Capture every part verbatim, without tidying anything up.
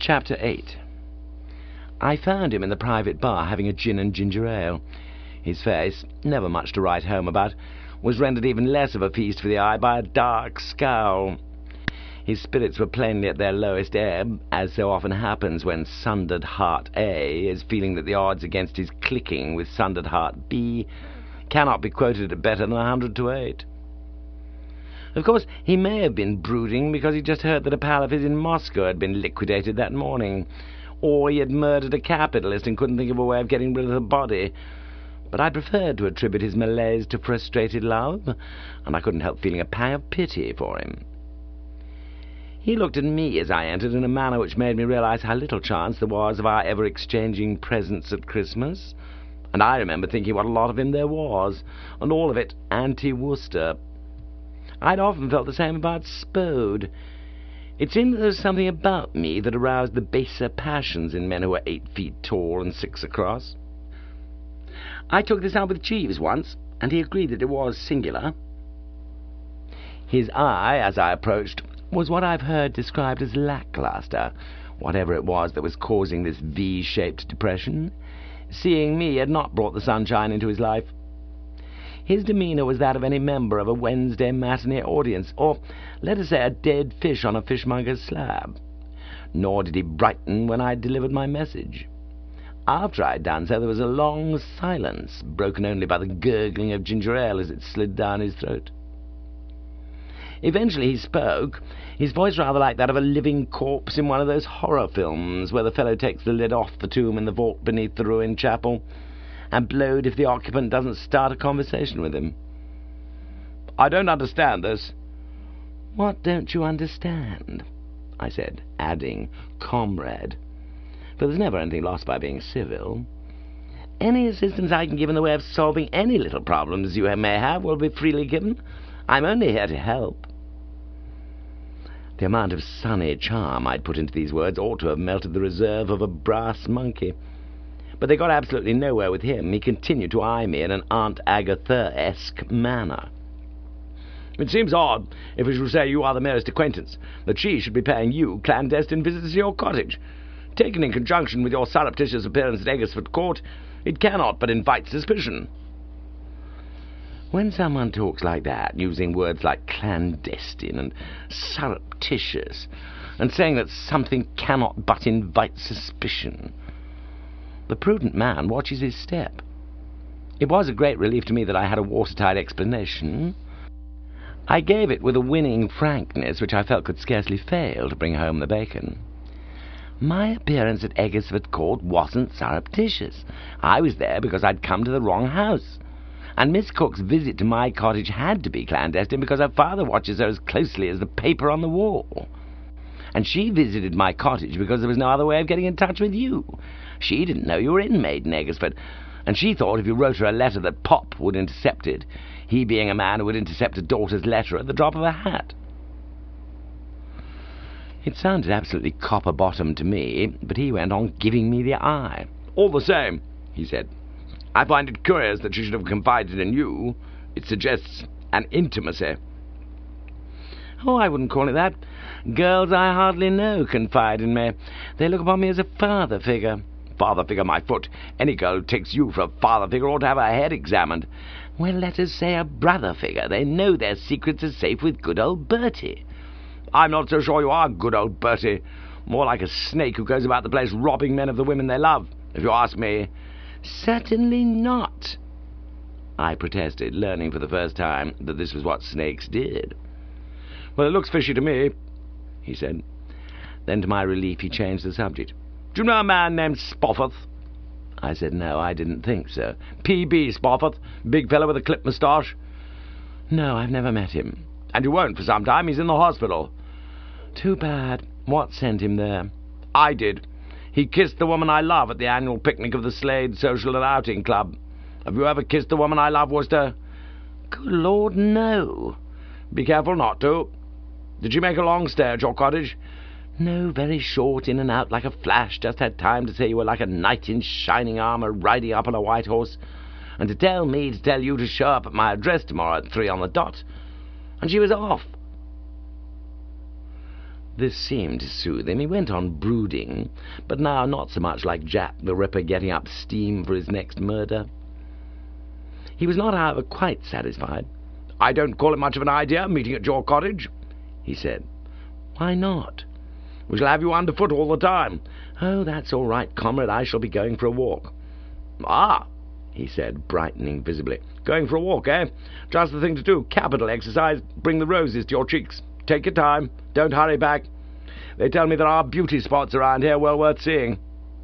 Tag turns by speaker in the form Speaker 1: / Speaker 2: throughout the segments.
Speaker 1: Chapter eight. I found him in the private bar having a gin and ginger ale. His face, never much to write home about, was rendered even less of a feast for the eye by a dark scowl. His spirits were plainly at their lowest ebb, as so often happens when sundered heart A is feeling that the odds against his clicking with sundered heart B cannot be quoted at better than a hundred to eight. Of course, he may have been brooding because he just heard that a pal of his in Moscow had been liquidated that morning, or he had murdered a capitalist and couldn't think of a way of getting rid of the body. But I preferred to attribute his malaise to frustrated love, and I couldn't help feeling a pang of pity for him. He looked at me as I entered in a manner which made me realize how little chance there was of our ever exchanging presents at Christmas, and I remember thinking what a lot of him there was, and all of it anti-Worcester. I'd often felt the same about Spode. It seemed that there was something about me that aroused the baser passions in men who were eight feet tall and six across. I took this out with Jeeves once, and he agreed that it was singular. His eye, as I approached, was what I've heard described as lackluster, whatever it was that was causing this V-shaped depression. Seeing me had not brought the sunshine into his life. His demeanour was that of any member of a Wednesday matinee audience, or, let us say, a dead fish on a fishmonger's slab. Nor did he brighten when I delivered my message. After I had done so, there was a long silence, broken only by the gurgling of ginger ale as it slid down his throat. Eventually he spoke, his voice rather like that of a living corpse in one of those horror films where the fellow takes the lid off the tomb in the vault beneath the ruined chapel, and blowed if the occupant doesn't start a conversation with him. "I don't understand this." "What don't you understand?" I said, adding, "comrade," for there's never anything lost by being civil. "Any assistance I can give in the way of solving any little problems you may have will be freely given. I'm only here to help." The amount of sunny charm I'd put into these words ought to have melted the reserve of a brass monkey. But they got absolutely nowhere with him. He continued to eye me in an Aunt Agatha-esque manner. "It seems odd, if we should say you are the merest acquaintance, that she should be paying you clandestine visits to your cottage. Taken in conjunction with your surreptitious appearance at Eggersford Court, it cannot but invite suspicion." When someone talks like that, using words like clandestine and surreptitious, and saying that something cannot but invite suspicion, the prudent man watches his step. It was a great relief to me that I had a watertight explanation. I gave it with a winning frankness which I felt could scarcely fail to bring home the bacon. My appearance at Eggersford Court wasn't surreptitious. I was there because I'd come to the wrong house. And Miss Cook's visit to my cottage had to be clandestine because her father watches her as closely as the paper on the wall. And she visited my cottage because there was no other way of getting in touch with you. She didn't know you were in Maiden Eggersford, and she thought if you wrote her a letter that Pop would intercept it, he being a man who would intercept a daughter's letter at the drop of a hat. It sounded absolutely copper-bottom to me, but he went on giving me the eye. "All the same," he said, "I find it curious that she should have confided in you. It suggests an intimacy." "Oh, I wouldn't call it that. Girls I hardly know confide in me. They look upon me as a father figure." "Father figure, my foot. Any girl who takes you for a father figure ought to have her head examined." "Well, let us say a brother figure. They know their secrets are safe with good old Bertie." "I'm not so sure you are good old Bertie. More like a snake who goes about the place robbing men of the women they love, if you ask me." "Certainly not," I protested, learning for the first time that this was what snakes did. "Well, it looks fishy to me," he said. Then, to my relief, he changed the subject. "Do you know a man named Spofforth?" I said no, I didn't think so. P B Spofforth, big fellow with a clipped moustache. "No, I've never met him." "And you won't for some time. He's in the hospital." "Too bad. What sent him there?" "I did. He kissed the woman I love at the annual picnic of the Slade Social and Outing Club. Have you ever kissed the woman I love, Worcester?" "Good Lord, no." "Be careful not to. Did she make a long stay at your cottage?" "No, very short, in and out like a flash. Just had time to say you were like a knight in shining armour riding up on a white horse, and to tell me to tell you to show up at my address tomorrow at three on the dot. And she was off." This seemed to soothe him. He went on brooding, but now not so much like Jack the Ripper getting up steam for his next murder. He was not, however, quite satisfied. "I don't call it much of an idea, meeting at your cottage," he said. "Why not?" "We shall have you underfoot all the time." "Oh, that's all right, comrade. I shall be going for a walk." "Ah," he said, brightening visibly. "Going for a walk, eh? Just the thing to do. Capital exercise. Bring the roses to your cheeks. Take your time. Don't hurry back. They tell me there are beauty spots around here well worth seeing."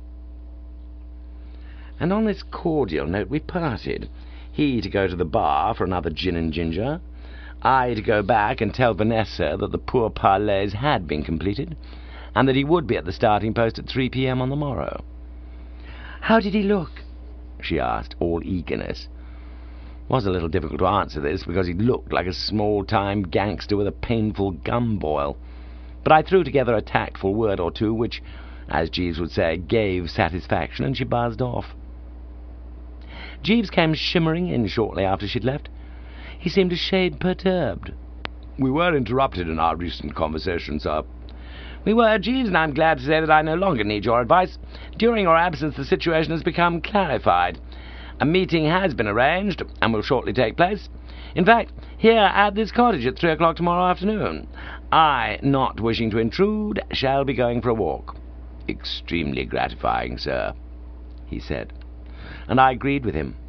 Speaker 1: And on this cordial note we parted. He to go to the bar for another gin and ginger, I to go back and tell Vanessa that the poor parlays had been completed, and that he would be at the starting post at three p.m. on the morrow. "How did he look?" she asked, all eagerness. It was a little difficult to answer this, because he looked like a small-time gangster with a painful gum boil. But I threw together a tactful word or two, which, as Jeeves would say, gave satisfaction, and she buzzed off. Jeeves came shimmering in shortly after she'd left. He seemed a shade perturbed. "We were interrupted in our recent conversation, sir." "We were, Jeeves, and I'm glad to say that I no longer need your advice. During your absence the situation has become clarified. A meeting has been arranged, and will shortly take place. In fact, here at this cottage at three o'clock tomorrow afternoon. I, not wishing to intrude, shall be going for a walk." "Extremely gratifying, sir," he said, and I agreed with him.